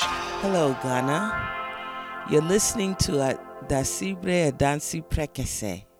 Hello, Ghana. You're listening to Dasibre Adansi Prekese,